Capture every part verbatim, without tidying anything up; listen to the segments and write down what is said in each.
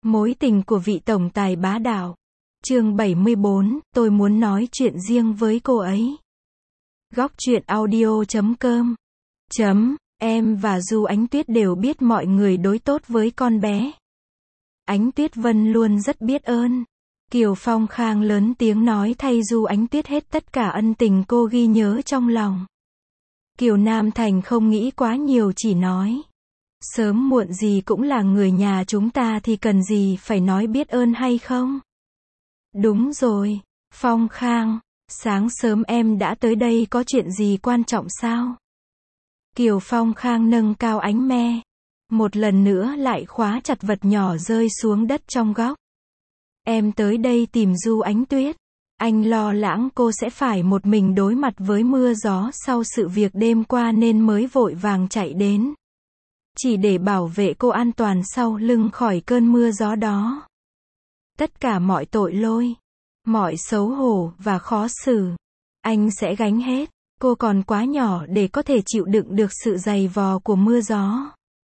Mối tình của vị tổng tài bá đạo. Chương bảy mươi bốn, tôi muốn nói chuyện riêng với cô ấy. Góc truyện audio chấm com chấm Em và Du Ánh Tuyết đều biết mọi người đối tốt với con bé. Ánh Tuyết Vân luôn rất biết ơn. Kiều Phong Khang lớn tiếng nói thay Du Ánh Tuyết hết tất cả ân tình cô ghi nhớ trong lòng. Kiều Nam Thành không nghĩ quá nhiều, chỉ nói: sớm muộn gì cũng là người nhà chúng ta thì cần gì phải nói biết ơn hay không? Đúng rồi, Phong Khang, sáng sớm em đã tới đây có chuyện gì quan trọng sao? Kiều Phong Khang nâng cao ánh me, một lần nữa lại khóa chặt vật nhỏ rơi xuống đất trong góc. Em tới đây tìm Du Ánh Tuyết. Anh lo lắng cô sẽ phải một mình đối mặt với mưa gió sau sự việc đêm qua nên mới vội vàng chạy đến. Chỉ để bảo vệ cô an toàn sau lưng khỏi cơn mưa gió đó. Tất cả mọi tội lỗi, mọi xấu hổ và khó xử, anh sẽ gánh hết. Cô còn quá nhỏ để có thể chịu đựng được sự dày vò của mưa gió.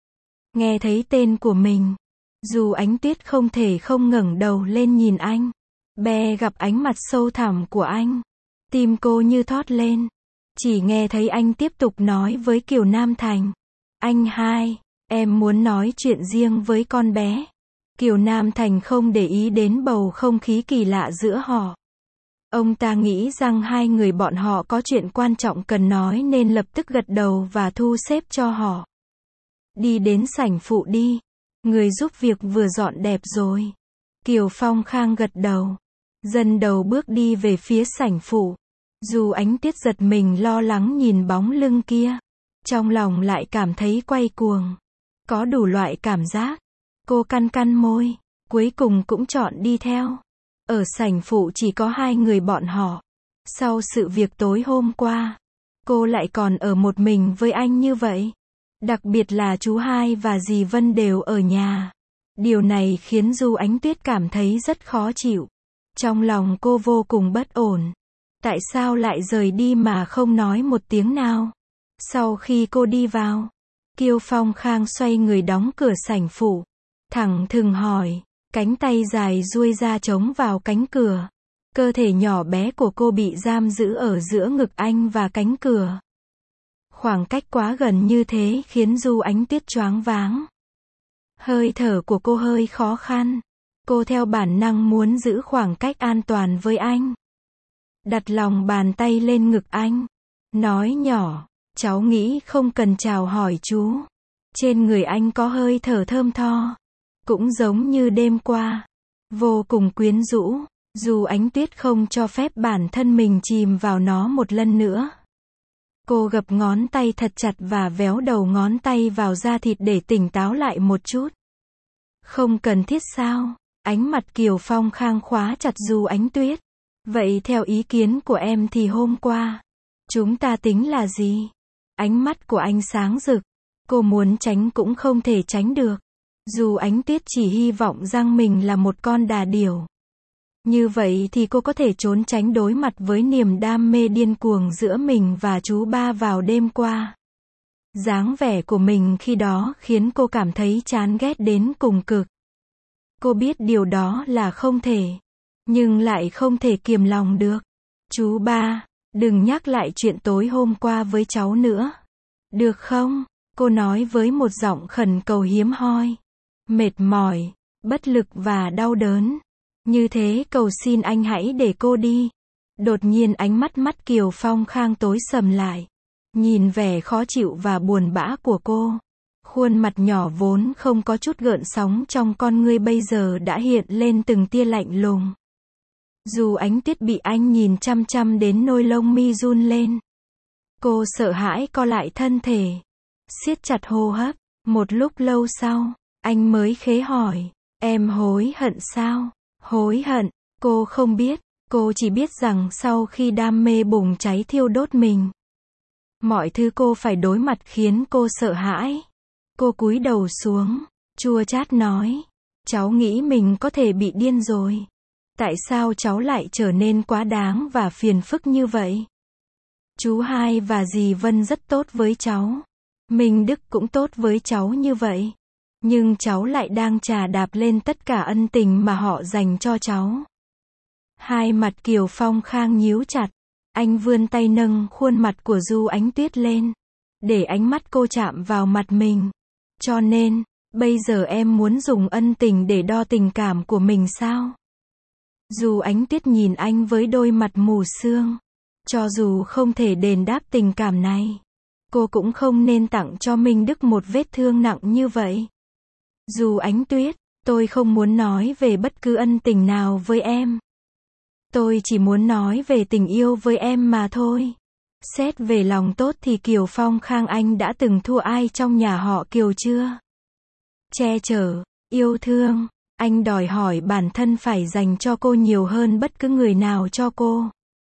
Nghe thấy tên của mình, Du Ánh Tuyết không thể không ngẩng đầu lên nhìn anh. Bé gặp ánh mặt sâu thẳm của anh, tim cô như thót lên. Chỉ nghe thấy anh tiếp tục nói với Kiều Nam Thành: anh hai, em muốn nói chuyện riêng với con bé. Kiều Nam Thành không để ý đến bầu không khí kỳ lạ giữa họ. Ông ta nghĩ rằng hai người bọn họ có chuyện quan trọng cần nói nên lập tức gật đầu và thu xếp cho họ. Đi đến sảnh phụ đi, người giúp việc vừa dọn đẹp rồi. Kiều Phong Khang gật đầu, dần đầu bước đi về phía sảnh phụ. Dù Ánh Tuyết giật mình lo lắng nhìn bóng lưng kia, trong lòng lại cảm thấy quay cuồng. Có đủ loại cảm giác. Cô cắn cắn môi, cuối cùng cũng chọn đi theo. Ở sảnh phụ chỉ có hai người bọn họ. Sau sự việc tối hôm qua, cô lại còn ở một mình với anh như vậy. Đặc biệt là chú hai và dì Vân đều ở nhà. Điều này khiến Du Ánh Tuyết cảm thấy rất khó chịu. Trong lòng cô vô cùng bất ổn. Tại sao lại rời đi mà không nói một tiếng nào? Sau khi cô đi vào, Kiều Phong Khang xoay người đóng cửa sảnh phụ, thẳng thừng hỏi, cánh tay dài duỗi ra chống vào cánh cửa. Cơ thể nhỏ bé của cô bị giam giữ ở giữa ngực anh và cánh cửa. Khoảng cách quá gần như thế khiến Du Ánh Tuyết choáng váng. Hơi thở của cô hơi khó khăn. Cô theo bản năng muốn giữ khoảng cách an toàn với anh. Đặt lòng bàn tay lên ngực anh, nói nhỏ, cháu nghĩ không cần chào hỏi chú. Trên người anh có hơi thở thơm tho, cũng giống như đêm qua, vô cùng quyến rũ. Dù Ánh Tuyết không cho phép bản thân mình chìm vào nó một lần nữa. Cô gập ngón tay thật chặt và véo đầu ngón tay vào da thịt để tỉnh táo lại một chút. Không cần thiết sao? Ánh mặt Kiều Phong Khang khóa chặt Du Ánh Tuyết. Vậy theo ý kiến của em thì hôm qua, chúng ta tính là gì? Ánh mắt của anh sáng rực. Cô muốn tránh cũng không thể tránh được. Dù Ánh Tuyết chỉ hy vọng rằng mình là một con đà điểu. Như vậy thì cô có thể trốn tránh đối mặt với niềm đam mê điên cuồng giữa mình và chú ba vào đêm qua. Dáng vẻ của mình khi đó khiến cô cảm thấy chán ghét đến cùng cực. Cô biết điều đó là không thể, nhưng lại không thể kiềm lòng được. Chú ba, đừng nhắc lại chuyện tối hôm qua với cháu nữa. Được không? Cô nói với một giọng khẩn cầu hiếm hoi. Mệt mỏi, bất lực và đau đớn. Như thế cầu xin anh hãy để cô đi. Đột nhiên ánh mắt mắt Kiều Phong Khang tối sầm lại. Nhìn vẻ khó chịu và buồn bã của cô. Khuôn mặt nhỏ vốn không có chút gợn sóng trong con ngươi bây giờ đã hiện lên từng tia lạnh lùng. Dù Ánh Tuyết bị anh nhìn chăm chăm đến nôi lông mi run lên. Cô sợ hãi co lại thân thể, siết chặt hô hấp. Một lúc lâu sau, anh mới khế hỏi, em hối hận sao? Hối hận? Cô không biết. Cô chỉ biết rằng sau khi đam mê bùng cháy thiêu đốt mình, mọi thứ cô phải đối mặt khiến cô sợ hãi. Cô cúi đầu xuống, chua chát nói, cháu nghĩ mình có thể bị điên rồi. Tại sao cháu lại trở nên quá đáng và phiền phức như vậy? Chú hai và dì Vân rất tốt với cháu. Minh Đức cũng tốt với cháu như vậy. Nhưng cháu lại đang chà đạp lên tất cả ân tình mà họ dành cho cháu. Hai mặt Kiều Phong Khang nhíu chặt. Anh vươn tay nâng khuôn mặt của Du Ánh Tuyết lên. Để ánh mắt cô chạm vào mặt mình. Cho nên, bây giờ em muốn dùng ân tình để đo tình cảm của mình sao? Du Ánh Tuyết nhìn anh với đôi mặt mù sương. Cho dù không thể đền đáp tình cảm này, cô cũng không nên tặng cho Minh Đức một vết thương nặng như vậy. Du Ánh Tuyết, tôi không muốn nói về bất cứ ân tình nào với em. Tôi chỉ muốn nói về tình yêu với em mà thôi. Xét về lòng tốt thì Kiều Phong Khang anh đã từng thua ai trong nhà họ Kiều chưa? Che chở, yêu thương, anh đòi hỏi bản thân phải dành cho cô nhiều hơn bất cứ người nào cho cô.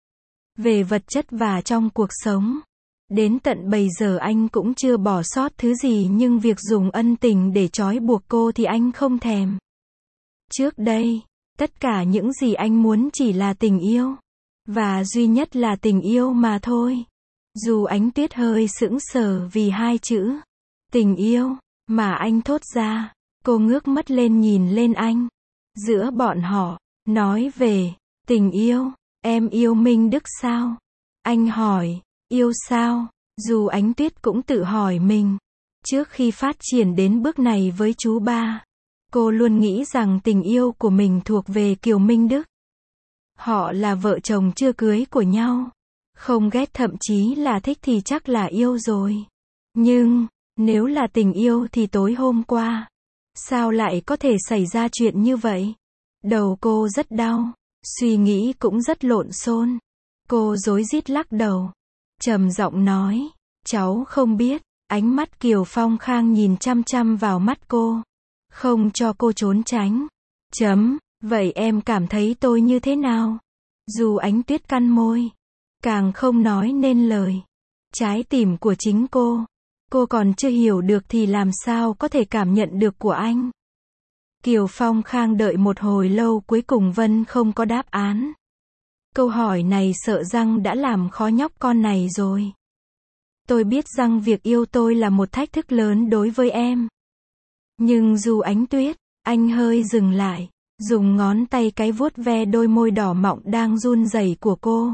Về vật chất và trong cuộc sống. Đến tận bây giờ anh cũng chưa bỏ sót thứ gì, nhưng việc dùng ân tình để trói buộc cô thì anh không thèm. Trước đây, tất cả những gì anh muốn chỉ là tình yêu. Và duy nhất là tình yêu mà thôi. Du Ánh Tuyết hơi sững sờ vì hai chữ tình yêu mà anh thốt ra. Cô ngước mắt lên nhìn lên anh. Giữa bọn họ, nói về tình yêu, em yêu Minh Đức sao? Anh hỏi, yêu sao? Du Ánh Tuyết cũng tự hỏi mình. Trước khi phát triển đến bước này với chú ba, cô luôn nghĩ rằng tình yêu của mình thuộc về Kiều Minh Đức. Họ là vợ chồng chưa cưới của nhau. Không ghét thậm chí là thích thì chắc là yêu rồi. Nhưng, nếu là tình yêu thì tối hôm qua, sao lại có thể xảy ra chuyện như vậy? Đầu cô rất đau, suy nghĩ cũng rất lộn xộn. Cô rối rít lắc đầu, trầm giọng nói, cháu không biết. Ánh mắt Kiều Phong Khang nhìn chăm chăm vào mắt cô, không cho cô trốn tránh. Chấm, vậy em cảm thấy tôi như thế nào? Du Ánh Tuyết cắn môi, càng không nói nên lời. Trái tim của chính cô, cô còn chưa hiểu được thì làm sao có thể cảm nhận được của anh. Kiều Phong Khang đợi một hồi lâu, cuối cùng Vân không có đáp án. Câu hỏi này sợ rằng đã làm khó nhóc con này rồi. Tôi biết rằng việc yêu tôi là một thách thức lớn đối với em. Nhưng Du Ánh Tuyết, anh hơi dừng lại, dùng ngón tay cái vuốt ve đôi môi đỏ mọng đang run rẩy của cô.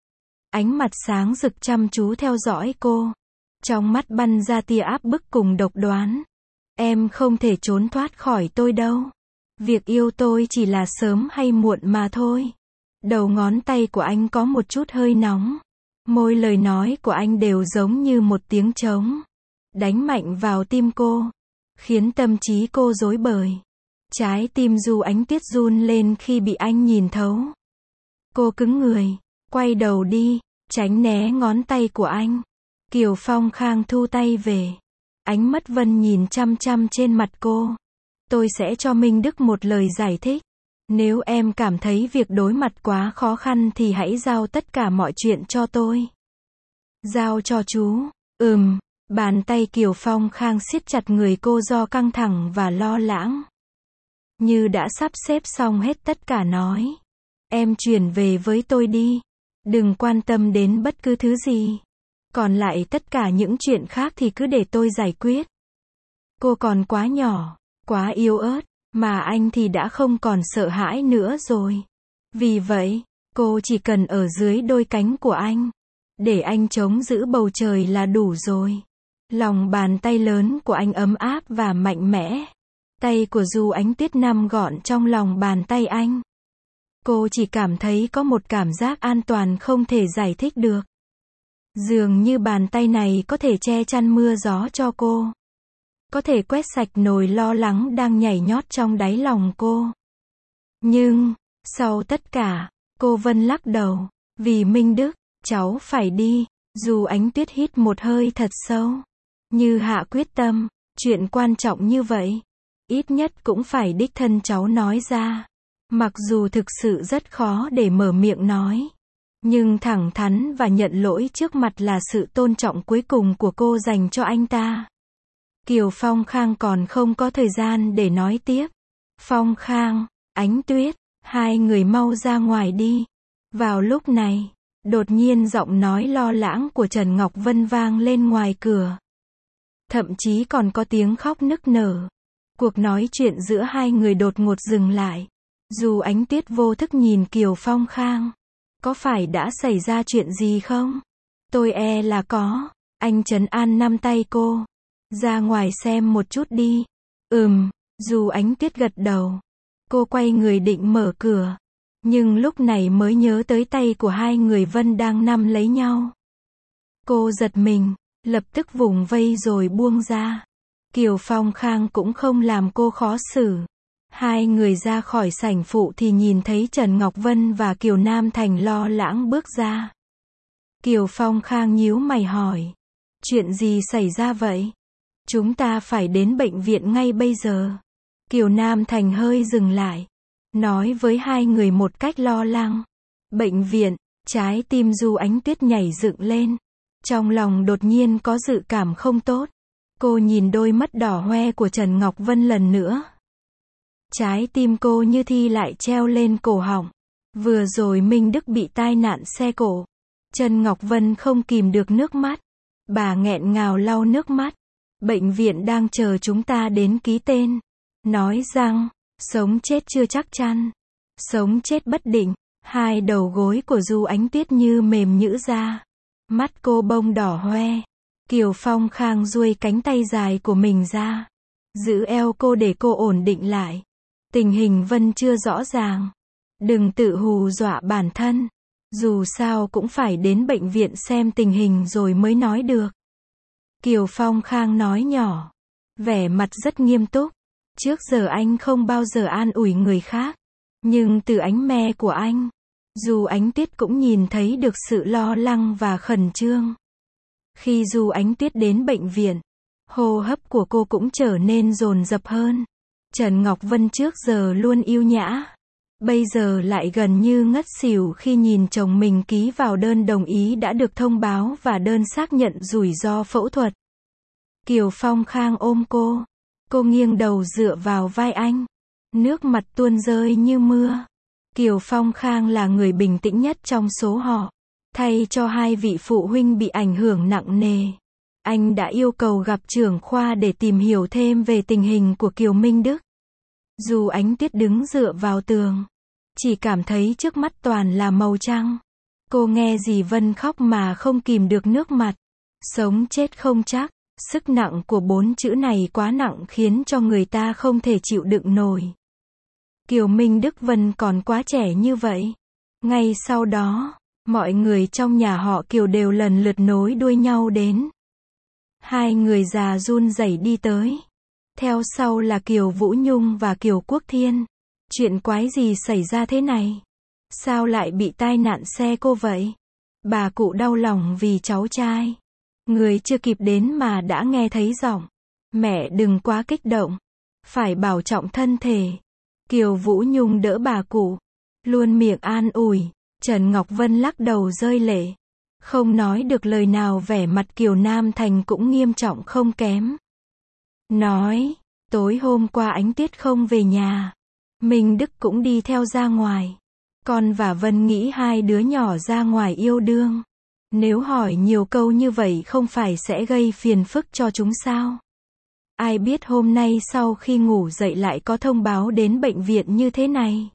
Ánh mặt sáng rực chăm chú theo dõi cô. Trong mắt bắn ra tia áp bức cùng độc đoán. Em không thể trốn thoát khỏi tôi đâu. Việc yêu tôi chỉ là sớm hay muộn mà thôi. Đầu ngón tay của anh có một chút hơi nóng. Mỗi lời nói của anh đều giống như một tiếng trống, đánh mạnh vào tim cô, khiến tâm trí cô rối bời. Trái tim Du Ánh Tuyết run lên khi bị anh nhìn thấu. Cô cứng người, quay đầu đi, tránh né ngón tay của anh. Kiều Phong Khang thu tay về. Ánh mắt Vân nhìn chăm chăm trên mặt cô. Tôi sẽ cho Minh Đức một lời giải thích. Nếu em cảm thấy việc đối mặt quá khó khăn thì hãy giao tất cả mọi chuyện cho tôi. Giao cho chú. Ừm. Bàn tay Kiều Phong Khang siết chặt người cô do căng thẳng và lo lắng. Như đã sắp xếp xong hết tất cả nói. Em chuyển về với tôi đi. Đừng quan tâm đến bất cứ thứ gì. Còn lại tất cả những chuyện khác thì cứ để tôi giải quyết. Cô còn quá nhỏ, quá yếu ớt, mà anh thì đã không còn sợ hãi nữa rồi. Vì vậy, cô chỉ cần ở dưới đôi cánh của anh. Để anh chống giữ bầu trời là đủ rồi. Lòng bàn tay lớn của anh ấm áp và mạnh mẽ. Tay của Du Ánh Tuyết nằm gọn trong lòng bàn tay anh. Cô chỉ cảm thấy có một cảm giác an toàn không thể giải thích được. Dường như bàn tay này có thể che chắn mưa gió cho cô. Có thể quét sạch nỗi lo lắng đang nhảy nhót trong đáy lòng cô. Nhưng, sau tất cả, cô Vân lắc đầu. Vì Minh Đức, cháu phải đi. Du Ánh Tuyết hít một hơi thật sâu. Như hạ quyết tâm, chuyện quan trọng như vậy, ít nhất cũng phải đích thân cháu nói ra. Mặc dù thực sự rất khó để mở miệng nói. Nhưng thẳng thắn và nhận lỗi trước mặt là sự tôn trọng cuối cùng của cô dành cho anh ta. Kiều Phong Khang còn không có thời gian để nói tiếp. Phong Khang, Ánh Tuyết, hai người mau ra ngoài đi. Vào lúc này, đột nhiên giọng nói lo lắng của Trần Ngọc Vân vang lên ngoài cửa. Thậm chí còn có tiếng khóc nức nở. Cuộc nói chuyện giữa hai người đột ngột dừng lại. Dù Ánh Tuyết vô thức nhìn Kiều Phong Khang. Có phải đã xảy ra chuyện gì không? Tôi e là có. Anh trấn an nắm tay cô. Ra ngoài xem một chút đi. Ừm, dù Ánh Tuyết gật đầu. Cô quay người định mở cửa. Nhưng lúc này mới nhớ tới tay của hai người Vân đang nắm lấy nhau. Cô giật mình, lập tức vùng vây rồi buông ra. Kiều Phong Khang cũng không làm cô khó xử. Hai người ra khỏi sảnh phụ thì nhìn thấy Trần Ngọc Vân và Kiều Nam Thành lo lắng bước ra. Kiều Phong Khang nhíu mày hỏi. Chuyện gì xảy ra vậy? Chúng ta phải đến bệnh viện ngay bây giờ. Kiều Nam Thành hơi dừng lại. Nói với hai người một cách lo lắng. Bệnh viện, trái tim Du Ánh Tuyết nhảy dựng lên. Trong lòng đột nhiên có dự cảm không tốt. Cô nhìn đôi mắt đỏ hoe của Trần Ngọc Vân lần nữa. Trái tim cô như thi lại treo lên cổ họng. Vừa rồi Minh Đức bị tai nạn xe cộ. Trần Ngọc Vân không kìm được nước mắt. Bà nghẹn ngào lau nước mắt. Bệnh viện đang chờ chúng ta đến ký tên. Nói rằng, sống chết chưa chắc chắn. Sống chết bất định. Hai đầu gối của Du Ánh Tuyết như mềm nhũn ra. Mắt cô bông đỏ hoe. Kiều Phong Khang duỗi cánh tay dài của mình ra. Giữ eo cô để cô ổn định lại. Tình hình Vân chưa rõ ràng. Đừng tự hù dọa bản thân. Dù sao cũng phải đến bệnh viện xem tình hình rồi mới nói được. Kiều Phong Khang nói nhỏ. Vẻ mặt rất nghiêm túc. Trước giờ anh không bao giờ an ủi người khác. Nhưng từ ánh me của anh, Du Ánh Tuyết cũng nhìn thấy được sự lo lắng và khẩn trương. Khi Du Ánh Tuyết đến bệnh viện, hô hấp của cô cũng trở nên dồn dập hơn. Trần Ngọc Vân trước giờ luôn yêu nhã. Bây giờ lại gần như ngất xỉu khi nhìn chồng mình ký vào đơn đồng ý đã được thông báo và đơn xác nhận rủi ro phẫu thuật. Kiều Phong Khang ôm cô. Cô nghiêng đầu dựa vào vai anh. Nước mặt tuôn rơi như mưa. Kiều Phong Khang là người bình tĩnh nhất trong số họ. Thay cho hai vị phụ huynh bị ảnh hưởng nặng nề. Anh đã yêu cầu gặp trưởng khoa để tìm hiểu thêm về tình hình của Kiều Minh Đức. Dù Ánh Tuyết đứng dựa vào tường, chỉ cảm thấy trước mắt toàn là màu trắng. Cô nghe dì Vân khóc mà không kìm được nước mặt. Sống chết không chắc. Sức nặng của bốn chữ này quá nặng khiến cho người ta không thể chịu đựng nổi. Kiều Minh Đức Vân còn quá trẻ như vậy. Ngay sau đó, mọi người trong nhà họ Kiều đều lần lượt nối đuôi nhau đến. Hai người già run rẩy đi tới. Theo sau là Kiều Vũ Nhung và Kiều Quốc Thiên. Chuyện quái gì xảy ra thế này? Sao lại bị tai nạn xe cô vậy? Bà cụ đau lòng vì cháu trai. Người chưa kịp đến mà đã nghe thấy giọng. Mẹ đừng quá kích động. Phải bảo trọng thân thể. Kiều Vũ Nhung đỡ bà cụ. Luôn miệng an ủi. Trần Ngọc Vân lắc đầu rơi lệ. Không nói được lời nào, vẻ mặt Kiều Nam Thành cũng nghiêm trọng không kém. Nói, tối hôm qua Ánh Tuyết không về nhà. Minh Đức cũng đi theo ra ngoài. Con và Vân nghĩ hai đứa nhỏ ra ngoài yêu đương. Nếu hỏi nhiều câu như vậy không phải sẽ gây phiền phức cho chúng sao? Ai biết hôm nay sau khi ngủ dậy lại có thông báo đến bệnh viện như thế này.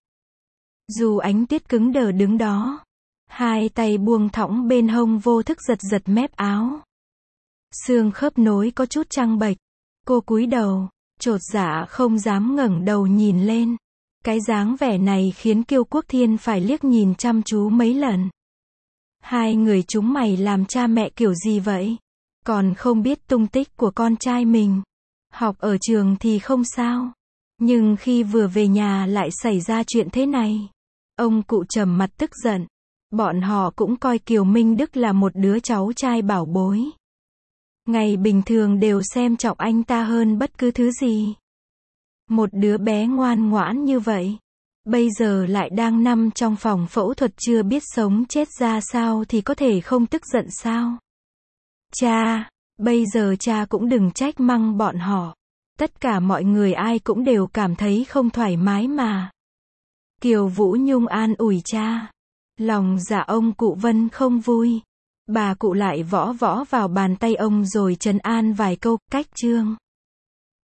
Dù Ánh Tuyết cứng đờ đứng đó, hai tay buông thõng bên hông vô thức giật giật mép áo. Xương khớp nối có chút trăng bệch. Cô cúi đầu, chột dạ không dám ngẩng đầu nhìn lên. Cái dáng vẻ này khiến Kiều Quốc Thiên phải liếc nhìn chăm chú mấy lần. Hai người chúng mày làm cha mẹ kiểu gì vậy? Còn không biết tung tích của con trai mình. Học ở trường thì không sao. Nhưng khi vừa về nhà lại xảy ra chuyện thế này. Ông cụ trầm mặt tức giận. Bọn họ cũng coi Kiều Minh Đức là một đứa cháu trai bảo bối. Ngày bình thường đều xem trọng anh ta hơn bất cứ thứ gì. Một đứa bé ngoan ngoãn như vậy. Bây giờ lại đang nằm trong phòng phẫu thuật chưa biết sống chết ra sao thì có thể không tức giận sao? Cha, bây giờ cha cũng đừng trách mắng bọn họ. Tất cả mọi người ai cũng đều cảm thấy không thoải mái mà. Kiều Vũ Nhung an ủi cha. Lòng dạ ông cụ Vân không vui. Bà cụ lại võ võ vào bàn tay ông rồi trấn an vài câu, cách chương.